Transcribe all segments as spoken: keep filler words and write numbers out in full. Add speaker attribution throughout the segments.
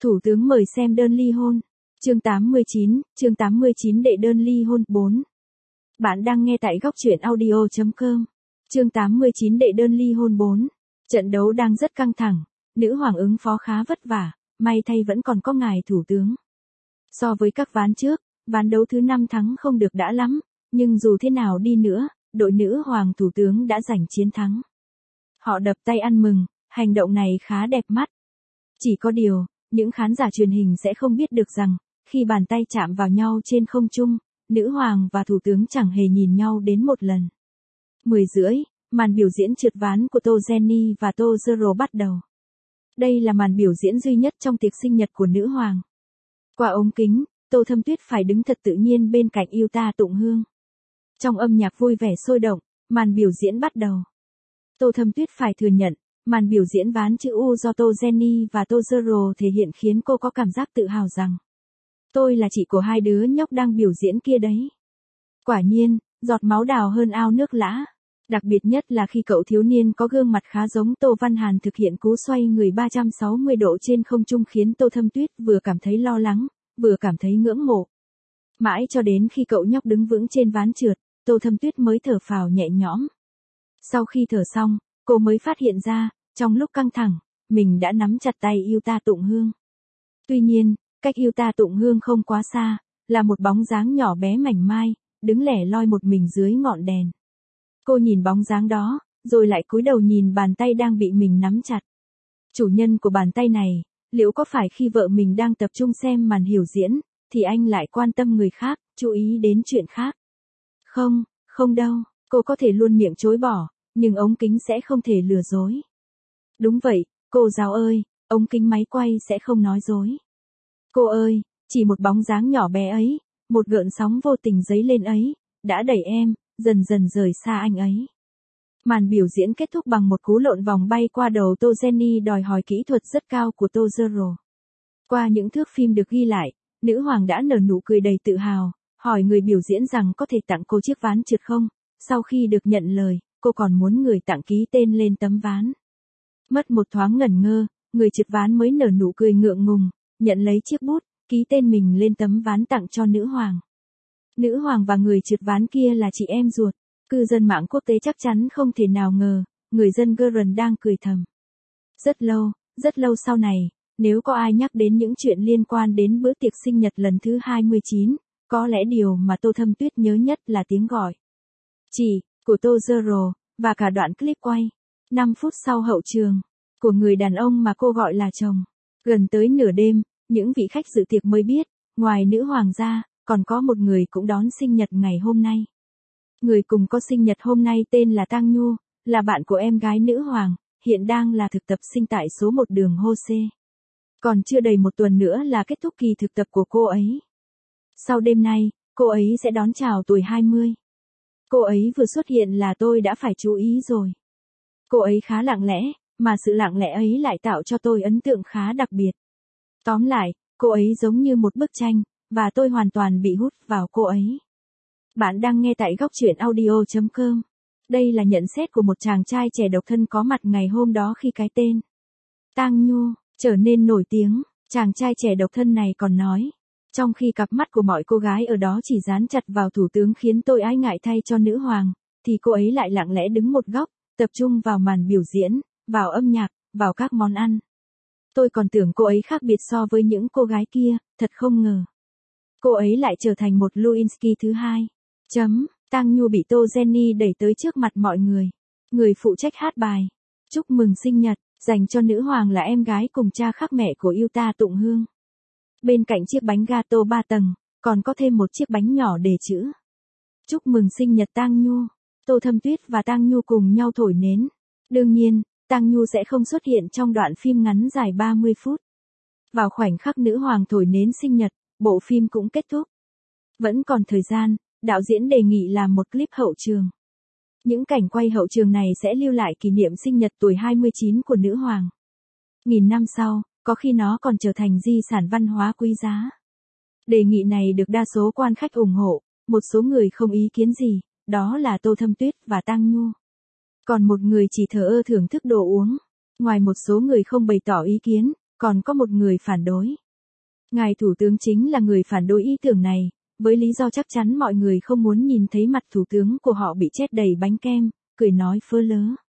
Speaker 1: Thủ tướng mời xem đơn ly hôn. Chương tám mươi chín, chương tám mươi chín đệ đơn ly hôn bốn. Bạn đang nghe tại góc truyện audio chấm com. Chương tám mươi chín đệ đơn ly hôn bốn. Trận đấu đang rất căng thẳng, nữ hoàng ứng phó khá vất vả, may thay vẫn còn có ngài thủ tướng. So với các ván trước, ván đấu thứ năm thắng không được đã lắm, nhưng dù thế nào đi nữa, đội nữ hoàng thủ tướng đã giành chiến thắng. Họ đập tay ăn mừng, hành động này khá đẹp mắt. Chỉ có điều, những khán giả truyền hình sẽ không biết được rằng, khi bàn tay chạm vào nhau trên không trung, nữ hoàng và thủ tướng chẳng hề nhìn nhau đến một lần. Mười rưỡi, màn biểu diễn trượt ván của Tô Jenny và Tô Zero bắt đầu. Đây là màn biểu diễn duy nhất trong tiệc sinh nhật của nữ hoàng. Qua ống kính, Tô Thâm Tuyết phải đứng thật tự nhiên bên cạnh yêu ta tụng hương. Trong âm nhạc vui vẻ sôi động, màn biểu diễn bắt đầu. Tô Thâm Tuyết phải thừa nhận, màn biểu diễn ván chữ U do Tô Jenny và Tô Zero thể hiện khiến cô có cảm giác tự hào rằng tôi là chị của hai đứa nhóc đang biểu diễn kia đấy. Quả nhiên, giọt máu đào hơn ao nước lã. Đặc biệt nhất là khi cậu thiếu niên có gương mặt khá giống Tô Văn Hàn thực hiện cú xoay người ba trăm sáu mươi độ trên không trung khiến Tô Thâm Tuyết vừa cảm thấy lo lắng, vừa cảm thấy ngưỡng mộ. Mãi cho đến khi cậu nhóc đứng vững trên ván trượt, Tô Thâm Tuyết mới thở phào nhẹ nhõm. Sau khi thở xong, cô mới phát hiện ra, trong lúc căng thẳng, mình đã nắm chặt tay yêu ta tụng hương. Tuy nhiên, cách yêu ta tụng hương không quá xa, là một bóng dáng nhỏ bé mảnh mai, đứng lẻ loi một mình dưới ngọn đèn. Cô nhìn bóng dáng đó, rồi lại cúi đầu nhìn bàn tay đang bị mình nắm chặt. Chủ nhân của bàn tay này, liệu có phải khi vợ mình đang tập trung xem màn biểu diễn, thì anh lại quan tâm người khác, chú ý đến chuyện khác? Không, không đâu, cô có thể luôn miệng chối bỏ, nhưng ống kính sẽ không thể lừa dối. Đúng vậy, cô giáo ơi, ống kính máy quay sẽ không nói dối. Cô ơi, chỉ một bóng dáng nhỏ bé ấy, một gợn sóng vô tình dấy lên ấy, đã đẩy em, dần dần rời xa anh ấy. Màn biểu diễn kết thúc bằng một cú lộn vòng bay qua đầu Tô Jenny đòi hỏi kỹ thuật rất cao của Tô Zero. Qua những thước phim được ghi lại, nữ hoàng đã nở nụ cười đầy tự hào, hỏi người biểu diễn rằng có thể tặng cô chiếc ván trượt không. Sau khi được nhận lời, cô còn muốn người tặng ký tên lên tấm ván. Mất một thoáng ngẩn ngơ, người trượt ván mới nở nụ cười ngượng ngùng, nhận lấy chiếc bút, ký tên mình lên tấm ván tặng cho nữ hoàng. Nữ hoàng và người trượt ván kia là chị em ruột. Cư dân mạng quốc tế chắc chắn không thể nào ngờ, người dân Guernsey đang cười thầm. Rất lâu, rất lâu sau này, nếu có ai nhắc đến những chuyện liên quan đến bữa tiệc sinh nhật lần thứ hai mươi chín, có lẽ điều mà Tô Thâm Tuyết nhớ nhất là tiếng gọi "chị" của Tô Zero, và cả đoạn clip quay, năm phút sau hậu trường, của người đàn ông mà cô gọi là chồng. Gần tới nửa đêm, những vị khách dự tiệc mới biết, ngoài nữ hoàng ra, còn có một người cũng đón sinh nhật ngày hôm nay. Người cùng có sinh nhật hôm nay tên là Tang Nhu, là bạn của em gái nữ hoàng, hiện đang là thực tập sinh tại số một đường Hô-xê. Còn chưa đầy một tuần nữa là kết thúc kỳ thực tập của cô ấy. Sau đêm nay, cô ấy sẽ đón chào tuổi hai mươi. Cô ấy vừa xuất hiện là tôi đã phải chú ý rồi. Cô ấy khá lặng lẽ, mà sự lặng lẽ ấy lại tạo cho tôi ấn tượng khá đặc biệt. Tóm lại, cô ấy giống như một bức tranh, và tôi hoàn toàn bị hút vào cô ấy. Bạn đang nghe tại góc truyện audio chấm com. Đây là nhận xét của một chàng trai trẻ độc thân có mặt ngày hôm đó khi cái tên Tang Nhu trở nên nổi tiếng. Chàng trai trẻ độc thân này còn nói, trong khi cặp mắt của mọi cô gái ở đó chỉ dán chặt vào thủ tướng khiến tôi ái ngại thay cho nữ hoàng, thì cô ấy lại lặng lẽ đứng một góc, tập trung vào màn biểu diễn, vào âm nhạc, vào các món ăn. Tôi còn tưởng cô ấy khác biệt so với những cô gái kia, thật không ngờ. Cô ấy lại trở thành một Lewinsky thứ hai. Chấm, Tang Nhu bị Tô Jenny đẩy tới trước mặt mọi người. Người phụ trách hát bài chúc mừng sinh nhật, dành cho nữ hoàng là em gái cùng cha khác mẹ của yêu ta tụng hương. Bên cạnh chiếc bánh gato ba tầng, còn có thêm một chiếc bánh nhỏ đề chữ chúc mừng sinh nhật Tang Nhu. Tô Thâm Tuyết và Tang Nhu cùng nhau thổi nến. Đương nhiên, Tang Nhu sẽ không xuất hiện trong đoạn phim ngắn dài ba mươi phút. Vào khoảnh khắc nữ hoàng thổi nến sinh nhật, bộ phim cũng kết thúc. Vẫn còn thời gian, đạo diễn đề nghị làm một clip hậu trường. Những cảnh quay hậu trường này sẽ lưu lại kỷ niệm sinh nhật tuổi hai mươi chín của nữ hoàng. Nghìn năm sau, có khi nó còn trở thành di sản văn hóa quý giá. Đề nghị này được đa số quan khách ủng hộ, một số người không ý kiến gì, đó là Tô Thâm Tuyết và Tang Nhu. Còn một người chỉ thờ ơ thưởng thức đồ uống. Ngoài một số người không bày tỏ ý kiến, Còn có một người phản đối. Ngài thủ tướng chính là người phản đối ý tưởng này, với lý do chắc chắn mọi người không muốn nhìn thấy mặt thủ tướng của họ bị chết đầy bánh kem, cười nói phớ lớ.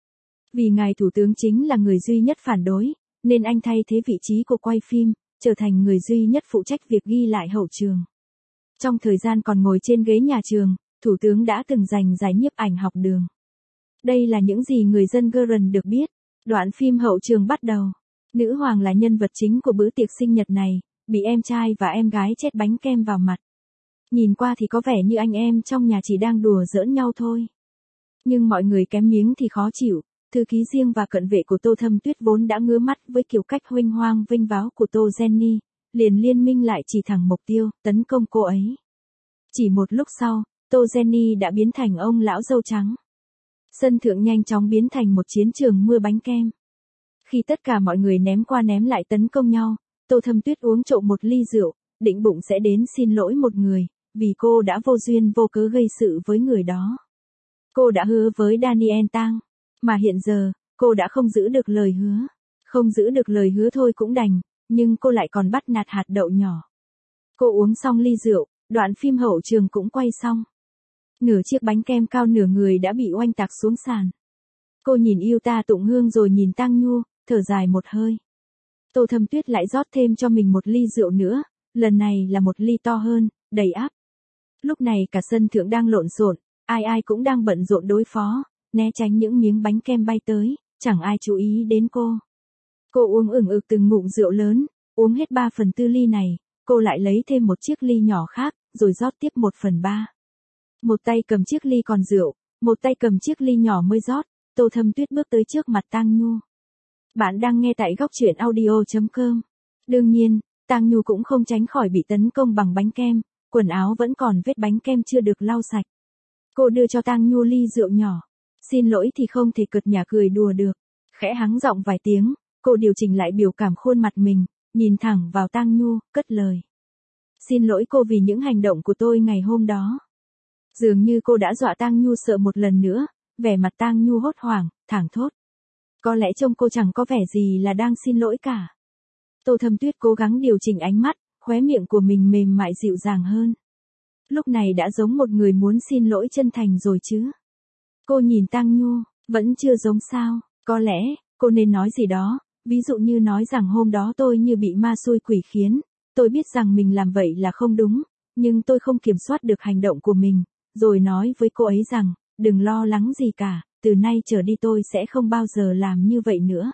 Speaker 1: Vì ngài thủ tướng chính là người duy nhất phản đối, nên anh thay thế vị trí của quay phim, trở thành người duy nhất phụ trách việc ghi lại hậu trường. Trong thời gian còn ngồi trên ghế nhà trường, thủ tướng đã từng giành giải nhiếp ảnh học đường. Đây là những gì người dân Guren được biết. Đoạn phim hậu trường bắt đầu. Nữ hoàng là nhân vật chính của bữa tiệc sinh nhật này, bị em trai và em gái chết bánh kem vào mặt. Nhìn qua thì có vẻ như anh em trong nhà chỉ đang đùa giỡn nhau thôi. Nhưng mọi người kém miếng thì khó chịu, thư ký riêng và cận vệ của Tô Thâm Tuyết vốn đã ngứa mắt với kiểu cách huênh hoang vênh váo của Tô Jenny, liền liên minh lại chỉ thẳng mục tiêu, tấn công cô ấy. Chỉ một lúc sau, Tô Jenny đã biến thành ông lão râu trắng. Sân thượng nhanh chóng biến thành một chiến trường mưa bánh kem. Khi tất cả mọi người ném qua ném lại tấn công nhau, Tô Thâm Tuyết uống trộm một ly rượu, định bụng sẽ đến xin lỗi một người, vì cô đã vô duyên vô cớ gây sự với người đó. Cô đã hứa với Daniel Tang, mà hiện giờ, cô đã không giữ được lời hứa. Không giữ được lời hứa thôi cũng đành, nhưng cô lại còn bắt nạt hạt đậu nhỏ. Cô uống xong ly rượu, đoạn phim hậu trường cũng quay xong. Nửa chiếc bánh kem cao nửa người đã bị oanh tạc xuống sàn. Cô nhìn yêu ta tụng hương rồi nhìn Tang Nhu, thở dài một hơi. Tô Thâm Tuyết lại rót thêm cho mình một ly rượu nữa, lần này là một ly to hơn, đầy áp. Lúc này cả sân thượng đang lộn xộn, ai ai cũng đang bận rộn đối phó, né tránh những miếng bánh kem bay tới, chẳng ai chú ý đến cô. Cô uống ửng ực từng ngụm rượu lớn, uống hết ba phần tư ly này, cô lại lấy thêm một chiếc ly nhỏ khác, rồi rót tiếp một phần ba. Một tay cầm chiếc ly còn rượu, một tay cầm chiếc ly nhỏ mới rót, Tô Thâm Tuyết bước tới trước mặt Tang Nhu. Bạn đang nghe tại góc truyện audio chấm com. Đương nhiên, Tang Nhu cũng không tránh khỏi bị tấn công bằng bánh kem, quần áo vẫn còn vết bánh kem chưa được lau sạch. Cô đưa cho Tang Nhu ly rượu nhỏ. Xin lỗi thì không thể cợt nhả cười đùa được. Khẽ hắng giọng vài tiếng, cô điều chỉnh lại biểu cảm khuôn mặt mình, nhìn thẳng vào Tang Nhu, cất lời. Xin lỗi cô vì những hành động của tôi ngày hôm đó. Dường như cô đã dọa Tang Nhu sợ một lần nữa, vẻ mặt Tang Nhu hốt hoảng, thảng thốt. Có lẽ trông cô chẳng có vẻ gì là đang xin lỗi cả. Tô Thâm Tuyết cố gắng điều chỉnh ánh mắt, khóe miệng của mình mềm mại dịu dàng hơn. Lúc này đã giống một người muốn xin lỗi chân thành rồi chứ. Cô nhìn Tang Nhu, vẫn chưa giống sao, có lẽ, cô nên nói gì đó, ví dụ như nói rằng hôm đó tôi như bị ma xui quỷ khiến, tôi biết rằng mình làm vậy là không đúng, nhưng tôi không kiểm soát được hành động của mình, rồi nói với cô ấy rằng, đừng lo lắng gì cả, từ nay trở đi tôi sẽ không bao giờ làm như vậy nữa.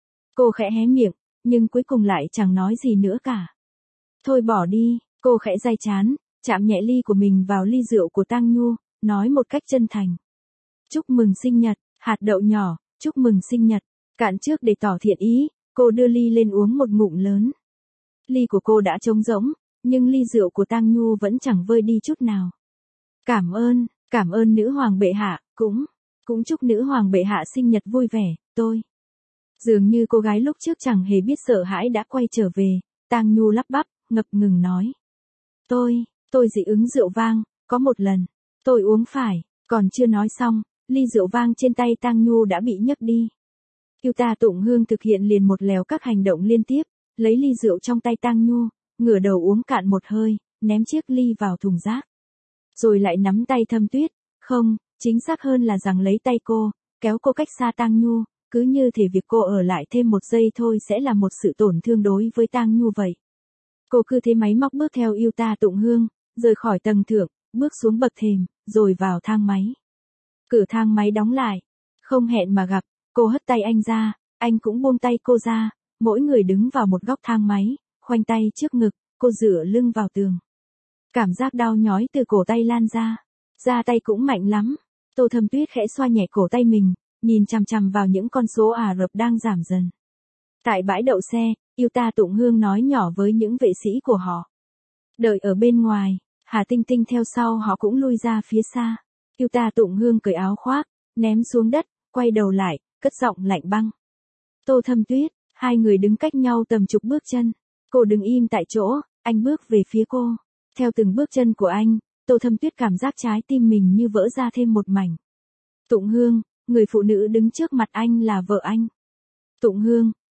Speaker 1: Cô khẽ hé miệng, nhưng cuối cùng lại chẳng nói gì nữa cả. Thôi bỏ đi, cô khẽ day chán, chạm nhẹ ly của mình vào ly rượu của Tang Nhu, nói một cách chân thành. Chúc mừng sinh nhật, hạt đậu nhỏ, chúc mừng sinh nhật. Cạn trước để tỏ thiện ý, cô đưa ly lên uống một ngụm lớn. Ly của cô đã trống rỗng, nhưng ly rượu của Tang Nhu vẫn chẳng vơi đi chút nào. Cảm ơn, cảm ơn nữ hoàng bệ hạ, cũng, cũng chúc nữ hoàng bệ hạ sinh nhật vui vẻ, tôi. Dường như cô gái lúc trước chẳng hề biết sợ hãi đã quay trở về, Tang Nhu lắp bắp, ngập ngừng nói. Tôi, tôi dị ứng rượu vang, có một lần, tôi uống phải, còn chưa nói xong, ly rượu vang trên tay Tang Nhu đã bị nhấc đi. Yêu ta tụng hương thực hiện liền một lèo các hành động liên tiếp, lấy ly rượu trong tay Tang Nhu, ngửa đầu uống cạn một hơi, ném chiếc ly vào thùng rác. Rồi lại nắm tay Thâm Tuyết, không, chính xác hơn là rằng lấy tay cô, kéo cô cách xa Tang Nhu, cứ như thể việc cô ở lại thêm một giây thôi sẽ là một sự tổn thương đối với Tang Nhu vậy. Cô cứ thế máy móc bước theo yêu ta tụng hương, rời khỏi tầng thượng, bước xuống bậc thềm, rồi vào thang máy. Cửa thang máy đóng lại, không hẹn mà gặp, cô hất tay anh ra, anh cũng buông tay cô ra, mỗi người đứng vào một góc thang máy, khoanh tay trước ngực, cô dựa lưng vào tường. Cảm giác đau nhói từ cổ tay lan ra, da tay cũng mạnh lắm. Tô Thâm Tuyết khẽ xoa nhẹ cổ tay mình, nhìn chằm chằm vào những con số Ả Rập đang giảm dần. Tại bãi đậu xe, yêu ta tụng hương nói nhỏ với những vệ sĩ của họ. Đợi ở bên ngoài, Hà Tinh Tinh theo sau họ cũng lui ra phía xa. Yêu ta tụng hương cởi áo khoác, ném xuống đất, quay đầu lại, cất giọng lạnh băng. Tô Thâm Tuyết, hai người đứng cách nhau tầm chục bước chân. Cô đứng im tại chỗ, anh bước về phía cô. Theo từng bước chân của anh, Tô Thâm Tuyết cảm giác trái tim mình như vỡ ra thêm một mảnh. Tụng hương, người phụ nữ đứng trước mặt anh là vợ anh. Tụng hương,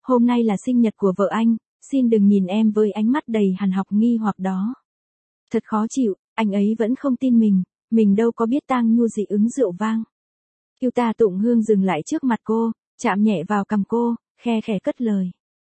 Speaker 1: hôm nay là sinh nhật của vợ anh, xin đừng nhìn em với ánh mắt đầy hằn học nghi hoặc đó. Thật khó chịu, anh ấy vẫn không tin mình, mình đâu có biết Tang Nhu dị ứng rượu vang. Yêu Ta Tụng Hương dừng lại trước mặt cô, chạm nhẹ vào cằm cô, khe khẽ cất lời.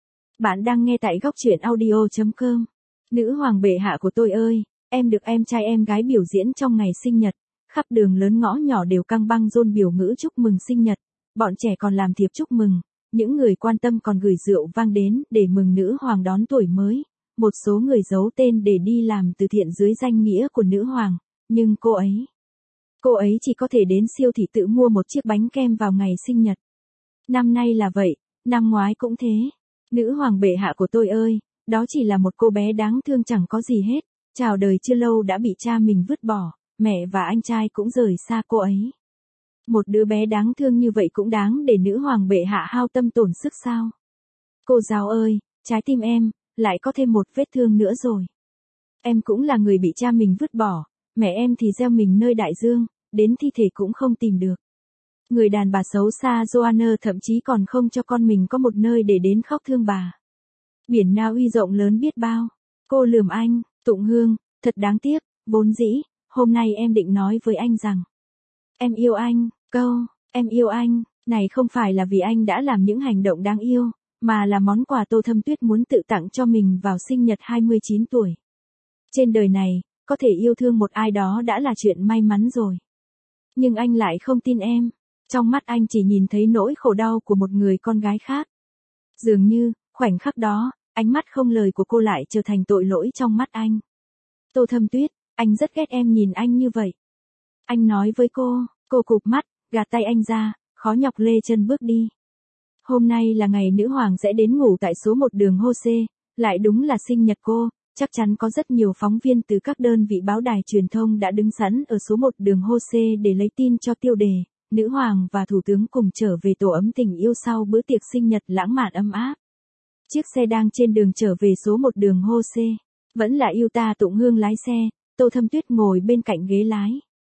Speaker 1: Bạn đang nghe tại góc truyện audio chấm com. Nữ hoàng bệ hạ của tôi ơi, em được em trai em gái biểu diễn trong ngày sinh nhật, khắp đường lớn ngõ nhỏ đều căng băng rôn biểu ngữ chúc mừng sinh nhật, bọn trẻ còn làm thiệp chúc mừng, những người quan tâm còn gửi rượu vang đến để mừng nữ hoàng đón tuổi mới, một số người giấu tên để đi làm từ thiện dưới danh nghĩa của nữ hoàng, nhưng cô ấy, cô ấy chỉ có thể đến siêu thị tự mua một chiếc bánh kem vào ngày sinh nhật. Năm nay là vậy, năm ngoái cũng thế. Nữ hoàng bệ hạ của tôi ơi, đó chỉ là một cô bé đáng thương chẳng có gì hết, chào đời chưa lâu đã bị cha mình vứt bỏ, mẹ và anh trai cũng rời xa cô ấy. Một đứa bé đáng thương như vậy cũng đáng để nữ hoàng bệ hạ hao tâm tổn sức sao? Cô giáo ơi, trái tim em, lại có thêm một vết thương nữa rồi. Em cũng là người bị cha mình vứt bỏ, mẹ em thì gieo mình nơi đại dương, đến thi thể cũng không tìm được. Người đàn bà xấu xa Joanna thậm chí còn không cho con mình có một nơi để đến khóc thương bà. Biển Na Uy rộng lớn biết bao. Cô lườm anh, Tụng Hương, thật đáng tiếc, vốn dĩ, hôm nay em định nói với anh rằng. Em yêu anh, câu, em yêu anh, này không phải là vì anh đã làm những hành động đáng yêu, mà là món quà Tô Thâm Tuyết muốn tự tặng cho mình vào sinh nhật hai mươi chín tuổi. Trên đời này, có thể yêu thương một ai đó đã là chuyện may mắn rồi. Nhưng anh lại không tin em. Trong mắt anh chỉ nhìn thấy nỗi khổ đau của một người con gái khác. Dường như, khoảnh khắc đó, ánh mắt không lời của cô lại trở thành tội lỗi trong mắt anh. Tô Thâm Tuyết, anh rất ghét em nhìn anh như vậy. Anh nói với cô, cô cụp mắt, gạt tay anh ra, khó nhọc lê chân bước đi. Hôm nay là ngày nữ hoàng sẽ đến ngủ tại số một đường Hô-xê, lại đúng là sinh nhật cô, chắc chắn có rất nhiều phóng viên từ các đơn vị báo đài truyền thông đã đứng sẵn ở số một đường Hô-xê để lấy tin cho tiêu đề. Nữ hoàng và thủ tướng cùng trở về tổ ấm tình yêu sau bữa tiệc sinh nhật lãng mạn ấm áp. Chiếc xe đang trên đường trở về số một đường Hô-xê, vẫn là Yêu Ta Tụng Hương lái xe, Tô Thâm Tuyết ngồi bên cạnh ghế lái.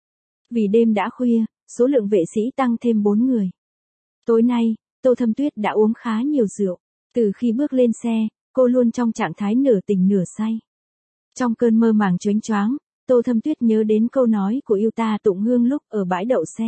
Speaker 1: Vì đêm đã khuya, số lượng vệ sĩ tăng thêm bốn người. Tối nay, Tô Thâm Tuyết đã uống khá nhiều rượu. Từ khi bước lên xe, cô luôn trong trạng thái nửa tỉnh nửa say. Trong cơn mơ màng choáng choáng, Tô Thâm Tuyết nhớ đến câu nói của Yêu Ta Tụng Hương lúc ở bãi đậu xe.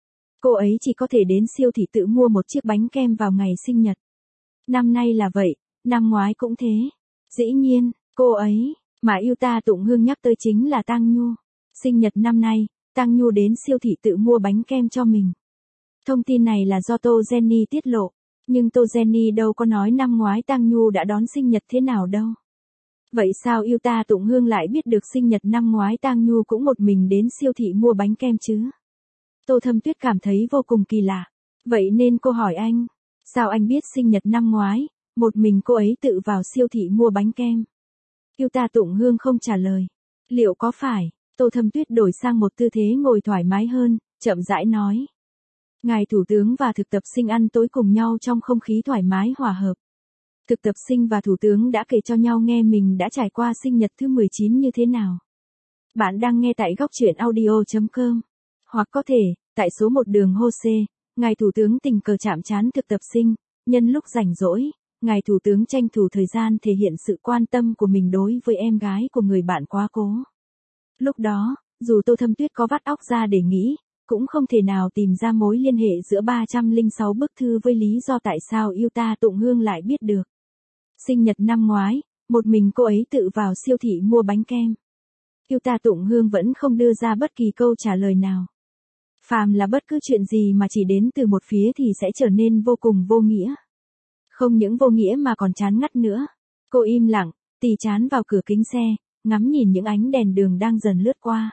Speaker 1: Cô ấy chỉ có thể đến siêu thị tự mua một chiếc bánh kem vào ngày sinh nhật. Năm nay là vậy, năm ngoái cũng thế. Dĩ nhiên, cô ấy, mà Yêu Ta Tụng Hương nhắc tới chính là Tang Nhu. Sinh nhật năm nay, Tang Nhu đến siêu thị tự mua bánh kem cho mình. Thông tin này là do Tô Jenny tiết lộ, nhưng Tô Jenny đâu có nói năm ngoái Tang Nhu đã đón sinh nhật thế nào đâu. Vậy sao Yêu Ta Tụng Hương lại biết được sinh nhật năm ngoái Tang Nhu cũng một mình đến siêu thị mua bánh kem chứ? Tô Thâm Tuyết cảm thấy vô cùng kỳ lạ. Vậy nên cô hỏi anh, sao anh biết sinh nhật năm ngoái, một mình cô ấy tự vào siêu thị mua bánh kem? Yêu Ta Tụng Hương không trả lời. Liệu có phải, Tô Thâm Tuyết đổi sang một tư thế ngồi thoải mái hơn, chậm rãi nói. Ngài Thủ tướng và thực tập sinh ăn tối cùng nhau trong không khí thoải mái hòa hợp. Thực tập sinh và Thủ tướng đã kể cho nhau nghe mình đã trải qua sinh nhật thứ mười chín như thế nào. Bạn đang nghe tại góc truyện audio chấm com. Hoặc có thể, tại số một đường Hô-xê, Ngài Thủ tướng tình cờ chạm trán thực tập sinh, nhân lúc rảnh rỗi, Ngài Thủ tướng tranh thủ thời gian thể hiện sự quan tâm của mình đối với em gái của người bạn quá cố. Lúc đó, dù Tô Thâm Tuyết có vắt óc ra để nghĩ, cũng không thể nào tìm ra mối liên hệ giữa ba trăm lẻ sáu bức thư với lý do tại sao Yêu Ta Tụng Hương lại biết được. Sinh nhật năm ngoái, một mình cô ấy tự vào siêu thị mua bánh kem. Yêu Ta Tụng Hương vẫn không đưa ra bất kỳ câu trả lời nào. Phàm là bất cứ chuyện gì mà chỉ đến từ một phía thì sẽ trở nên vô cùng vô nghĩa. Không những vô nghĩa mà còn chán ngắt nữa. Cô im lặng, tì chán vào cửa kính xe, ngắm nhìn những ánh đèn đường đang dần lướt qua.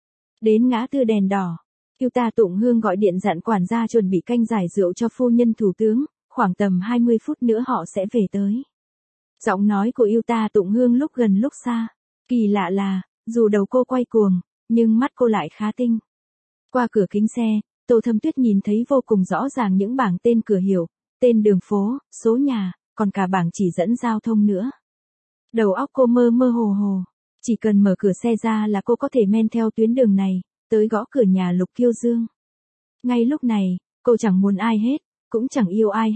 Speaker 1: Đến ngã tư đèn đỏ, Yêu Ta Tụng Hương gọi điện dặn quản gia chuẩn bị canh giải rượu cho phu nhân thủ tướng, khoảng tầm hai mươi phút nữa họ sẽ về tới. Giọng nói của Yêu Ta Tụng Hương lúc gần lúc xa. Kỳ lạ là, dù đầu cô quay cuồng, nhưng mắt cô lại khá tinh. Qua cửa kính xe, Tô Thâm Tuyết nhìn thấy vô cùng rõ ràng những bảng tên cửa hiệu, tên đường phố, số nhà, còn cả bảng chỉ dẫn giao thông nữa. Đầu óc cô mơ mơ hồ hồ, chỉ cần mở cửa xe ra là cô có thể men theo tuyến đường này, tới gõ cửa nhà Lục Kiêu Dương. Ngay lúc này, cô chẳng muốn ai hết, cũng chẳng yêu ai hết,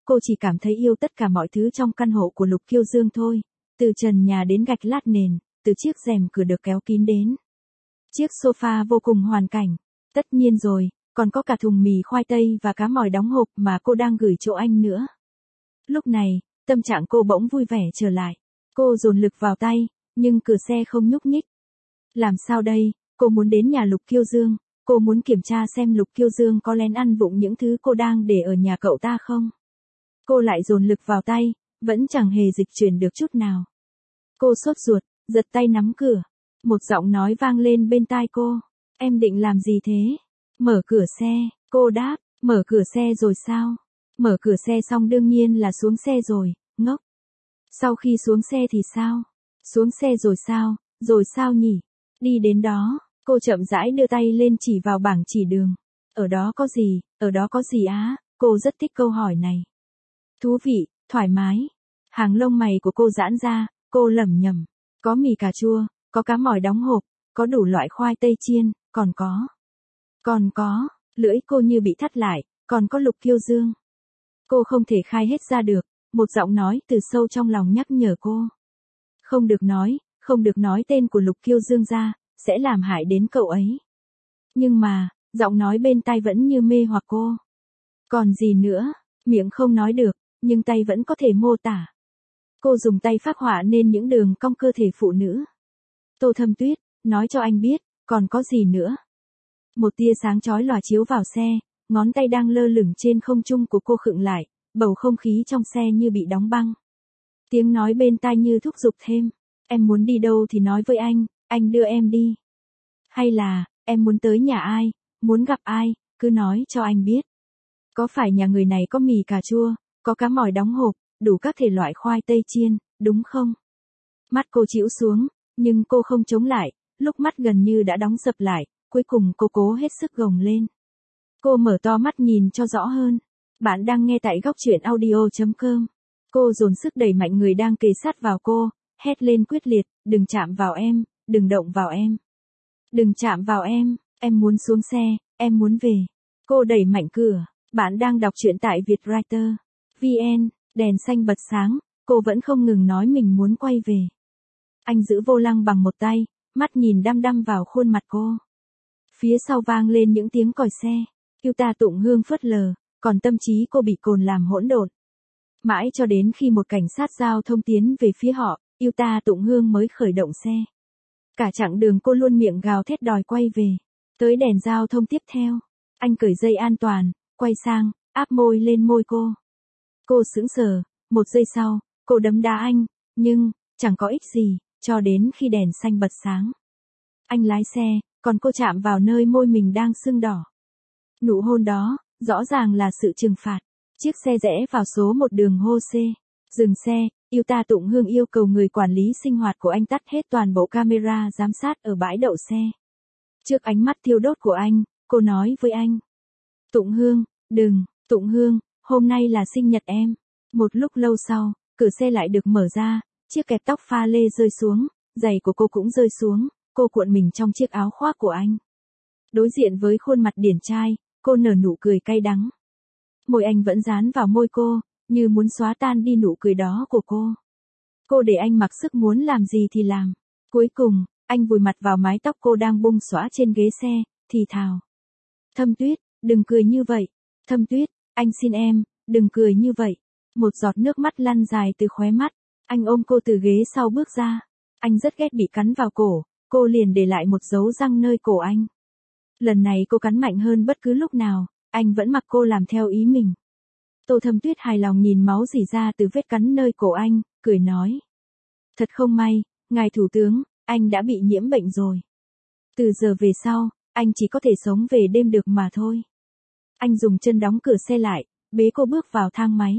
Speaker 1: cô chỉ cảm thấy yêu tất cả mọi thứ trong căn hộ của Lục Kiêu Dương thôi. Từ trần nhà đến gạch lát nền, từ chiếc rèm cửa được kéo kín đến chiếc sofa vô cùng hoàn cảnh. Tất nhiên rồi, còn có cả thùng mì khoai tây và cá mòi đóng hộp mà cô đang gửi chỗ anh nữa. Lúc này, tâm trạng cô bỗng vui vẻ trở lại. Cô dồn lực vào tay, nhưng cửa xe không nhúc nhích. Làm sao đây, cô muốn đến nhà Lục Kiêu Dương, cô muốn kiểm tra xem Lục Kiêu Dương có lén ăn vụng những thứ cô đang để ở nhà cậu ta không. Cô lại dồn lực vào tay, vẫn chẳng hề dịch chuyển được chút nào. Cô sốt ruột, giật tay nắm cửa. Một giọng nói vang lên bên tai cô. Em định làm gì thế? Mở cửa xe, cô đáp. Mở cửa xe rồi sao? Mở cửa xe xong đương nhiên là xuống xe rồi, ngốc. Sau khi xuống xe thì sao? Xuống xe rồi sao? Rồi sao nhỉ? Đi đến đó, cô chậm rãi đưa tay lên chỉ vào bảng chỉ đường. Ở đó có gì? Ở đó có gì á? Cô rất thích câu hỏi này. Thú vị, thoải mái. Hàng lông mày của cô giãn ra, cô lẩm nhẩm. Có mì cà chua, có cá mòi đóng hộp, có đủ loại khoai tây chiên, còn có. Còn có, lưỡi cô như bị thắt lại, còn có Lục Kiêu Dương. Cô không thể khai hết ra được, một giọng nói từ sâu trong lòng nhắc nhở cô. Không được nói, không được nói tên của Lục Kiêu Dương ra, sẽ làm hại đến cậu ấy. Nhưng mà, giọng nói bên tai vẫn như mê hoặc cô. Còn gì nữa, miệng không nói được, nhưng tay vẫn có thể mô tả. Cô dùng tay phác họa nên những đường cong cơ thể phụ nữ. Tô Thâm Tuyết, nói cho anh biết, còn có gì nữa. Một tia sáng chói lòa chiếu vào xe, ngón tay đang lơ lửng trên không trung của cô khựng lại, bầu không khí trong xe như bị đóng băng. Tiếng nói bên tai như thúc giục thêm. Em muốn đi đâu thì nói với anh, anh đưa em đi. Hay là, em muốn tới nhà ai, muốn gặp ai, cứ nói cho anh biết. Có phải nhà người này có mì cà chua, có cá mòi đóng hộp, đủ các thể loại khoai tây chiên, đúng không? Mắt cô chĩu xuống, nhưng cô không chống lại, lúc mắt gần như đã đóng sập lại, cuối cùng cô cố hết sức gồng lên. Cô mở to mắt nhìn cho rõ hơn. Bạn đang nghe tại góc truyện audio chấm com. Cô dồn sức đẩy mạnh người đang kề sát vào cô, hét lên quyết liệt, đừng chạm vào em, đừng động vào em. Đừng chạm vào em, em muốn xuống xe, em muốn về. Cô đẩy mạnh cửa. Bạn đang đọc truyện tại Vietwriter. vê en, đèn xanh bật sáng, cô vẫn không ngừng nói mình muốn quay về. Anh giữ vô lăng bằng một tay, mắt nhìn đăm đăm vào khuôn mặt cô. Phía sau vang lên những tiếng còi xe, yêu ta tụng hương phớt lờ, còn tâm trí cô bị cồn làm hỗn độn. Mãi cho đến khi một cảnh sát giao thông tiến về phía họ, yêu ta tụng hương mới khởi động xe. Cả chặng đường cô luôn miệng gào thét đòi quay về. Tới đèn giao thông tiếp theo, anh cởi dây an toàn, quay sang, áp môi lên môi cô. Cô sững sờ, một giây sau, cô đấm đá anh, nhưng, chẳng có ích gì, cho đến khi đèn xanh bật sáng. Anh lái xe, còn cô chạm vào nơi môi mình đang sưng đỏ. Nụ hôn đó, rõ ràng là sự trừng phạt. Chiếc xe rẽ vào số một đường hô xê. Dừng xe, yêu ta tụng hương yêu cầu người quản lý sinh hoạt của anh tắt hết toàn bộ camera giám sát ở bãi đậu xe. Trước ánh mắt thiêu đốt của anh, cô nói với anh. Tụng hương, đừng, tụng hương, hôm nay là sinh nhật em. Một lúc lâu sau, cửa xe lại được mở ra, chiếc kẹp tóc pha lê rơi xuống, giày của cô cũng rơi xuống, cô cuộn mình trong chiếc áo khoác của anh. Đối diện với khuôn mặt điển trai, cô nở nụ cười cay đắng. Môi anh vẫn dán vào môi cô, như muốn xóa tan đi nụ cười đó của cô. Cô để anh mặc sức muốn làm gì thì làm. Cuối cùng, anh vùi mặt vào mái tóc cô đang bung xõa trên ghế xe, thì thào. Thâm Tuyết, đừng cười như vậy. Thâm Tuyết, anh xin em, đừng cười như vậy. Một giọt nước mắt lăn dài từ khóe mắt. Anh ôm cô từ ghế sau bước ra. Anh rất ghét bị cắn vào cổ, cô liền để lại một dấu răng nơi cổ anh. Lần này cô cắn mạnh hơn bất cứ lúc nào, anh vẫn mặc cô làm theo ý mình. Tô Thâm Tuyết hài lòng nhìn máu rỉ ra từ vết cắn nơi cổ anh, cười nói. Thật không may, ngài thủ tướng, anh đã bị nhiễm bệnh rồi. Từ giờ về sau, anh chỉ có thể sống về đêm được mà thôi. Anh dùng chân đóng cửa xe lại, bế cô bước vào thang máy.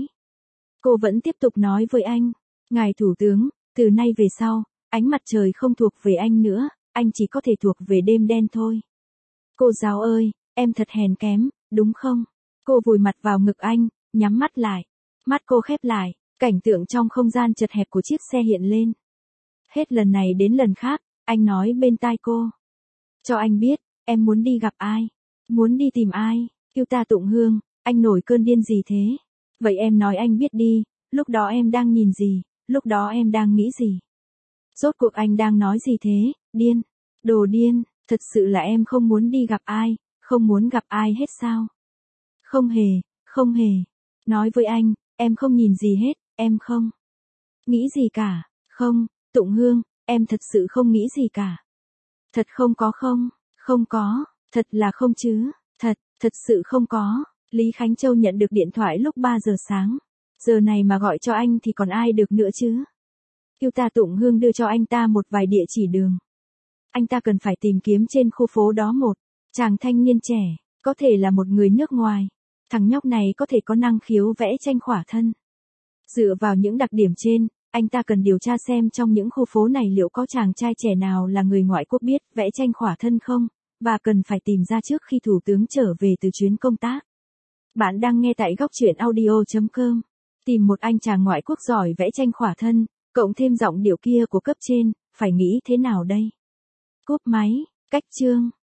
Speaker 1: Cô vẫn tiếp tục nói với anh. Ngài thủ tướng, từ nay về sau, ánh mặt trời không thuộc về anh nữa, anh chỉ có thể thuộc về đêm đen thôi. Cô giáo ơi, em thật hèn kém, đúng không? Cô vùi mặt vào ngực anh, nhắm mắt lại. Mắt cô khép lại, cảnh tượng trong không gian chật hẹp của chiếc xe hiện lên. Hết lần này đến lần khác, anh nói bên tai cô. Cho anh biết, em muốn đi gặp ai? Muốn đi tìm ai? Yêu ta tụng hương, anh nổi cơn điên gì thế? Vậy em nói anh biết đi, lúc đó em đang nhìn gì, lúc đó em đang nghĩ gì? Rốt cuộc anh đang nói gì thế, điên, đồ điên, thật sự là em không muốn đi gặp ai, không muốn gặp ai hết sao? Không hề, không hề. Nói với anh, em không nhìn gì hết, em không nghĩ gì cả, không, Tụng Hương, em thật sự không nghĩ gì cả. Thật không có không, không có, thật là không chứ, thật, thật sự không có. Lý Khánh Châu nhận được điện thoại lúc ba giờ sáng. Giờ này mà gọi cho anh thì còn ai được nữa chứ? Yêu ta Tụng Hương đưa cho anh ta một vài địa chỉ đường. Anh ta cần phải tìm kiếm trên khu phố đó một chàng thanh niên trẻ, có thể là một người nước ngoài. Thằng nhóc này có thể có năng khiếu vẽ tranh khỏa thân. Dựa vào những đặc điểm trên, anh ta cần điều tra xem trong những khu phố này liệu có chàng trai trẻ nào là người ngoại quốc biết vẽ tranh khỏa thân không, và cần phải tìm ra trước khi thủ tướng trở về từ chuyến công tác. Bạn đang nghe tại góc truyện audio chấm com. Tìm một anh chàng ngoại quốc giỏi vẽ tranh khỏa thân, cộng thêm giọng điệu kia của cấp trên, phải nghĩ thế nào đây? Cúp máy, cách chương.